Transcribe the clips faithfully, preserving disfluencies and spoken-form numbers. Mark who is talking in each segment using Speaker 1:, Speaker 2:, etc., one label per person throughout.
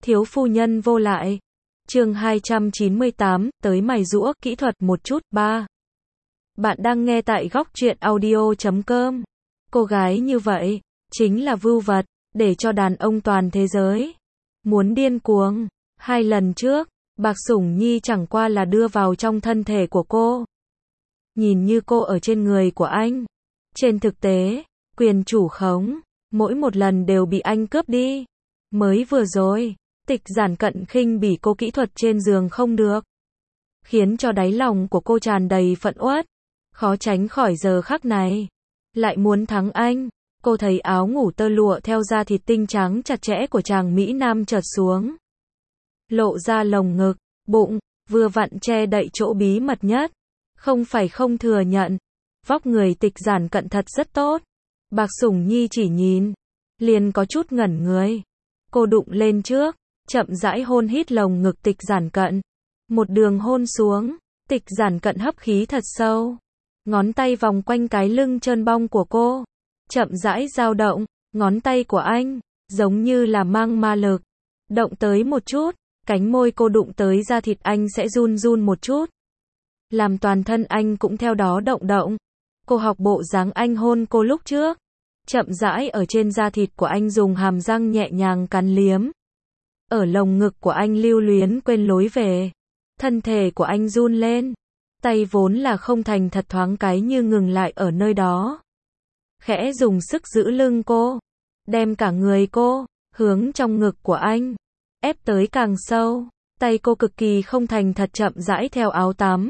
Speaker 1: Thiếu phu nhân vô lại. Chương hai trăm chín mươi tám, tới mài giũa kỹ thuật một chút. ba. Bạn đang nghe tại góc truyện audio chấm com. Cô gái như vậy, chính là vưu vật, để cho đàn ông toàn thế giới muốn điên cuồng. Hai lần trước, Bạc Sủng Nhi chẳng qua là đưa vào trong thân thể của cô. Nhìn như cô ở trên người của anh. Trên thực tế, quyền chủ khống, mỗi một lần đều bị anh cướp đi. Mới vừa rồi, Tịch Giản Cận khinh bỉ cô kỹ thuật trên giường không được, khiến cho đáy lòng của cô tràn đầy phẫn uất. Khó tránh khỏi giờ khắc này, lại muốn thắng anh. Cô thấy áo ngủ tơ lụa theo da thịt tinh trắng chặt chẽ của chàng Mỹ Nam chợt xuống, lộ ra lồng ngực, bụng, vừa vặn che đậy chỗ bí mật nhất. Không phải không thừa nhận, vóc người Tịch Giản Cận thật rất tốt. Bạc Sủng Nhi chỉ nhìn, liền có chút ngẩn người. Cô đụng lên trước, chậm rãi hôn hít lồng ngực Tịch Giản Cận. Một đường hôn xuống, Tịch Giản Cận hấp khí thật sâu. Ngón tay vòng quanh cái lưng trơn bong của cô, chậm rãi dao động. Ngón tay của anh, giống như là mang ma lực. Động tới một chút, cánh môi cô đụng tới da thịt anh sẽ run run một chút, làm toàn thân anh cũng theo đó động động. Cô học bộ dáng anh hôn cô lúc trước, chậm rãi ở trên da thịt của anh dùng hàm răng nhẹ nhàng cắn liếm. Ở lồng ngực của anh lưu luyến quên lối về. Thân thể của anh run lên. Tay vốn là không thành thật thoáng cái như ngừng lại ở nơi đó. Khẽ dùng sức giữ lưng cô, đem cả người cô hướng trong ngực của anh, ép tới càng sâu. Tay cô cực kỳ không thành thật chậm rãi theo áo tắm.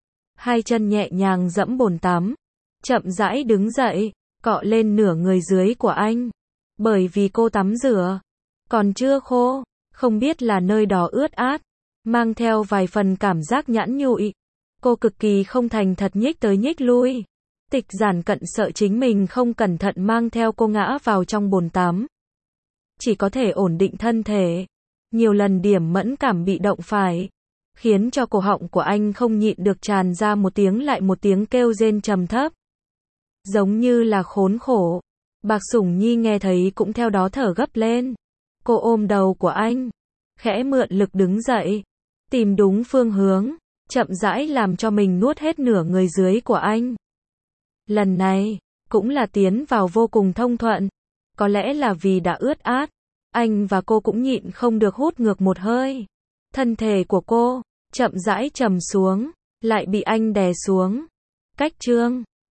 Speaker 1: Hai chân nhẹ nhàng dẫm bồn tắm, chậm rãi đứng dậy, cọ lên nửa người dưới của anh. Bởi vì cô tắm rửa còn chưa khô, không biết là nơi đó ướt át, mang theo vài phần cảm giác nhẵn nhụi. Cô cực kỳ không thành thật nhích tới nhích lui. Tịch Giản Cận sợ chính mình không cẩn thận mang theo cô ngã vào trong bồn tắm, chỉ có thể ổn định thân thể. Nhiều lần điểm mẫn cảm bị động phải, khiến cho cổ họng của anh không nhịn được tràn ra một tiếng lại một tiếng kêu rên trầm thấp, giống như là khốn khổ. Bạc Sủng Nhi nghe thấy cũng theo đó thở gấp lên. Cô ôm đầu của anh, khẽ mượn lực đứng dậy, tìm đúng phương hướng, chậm rãi làm cho mình nuốt hết nửa người dưới của anh. Lần này, cũng là tiến vào vô cùng thông thuận. Có lẽ là vì đã ướt át, anh và cô cũng nhịn không được hút ngược một hơi. Thân thể của cô chậm rãi trầm xuống, lại bị anh đè xuống. Cách chương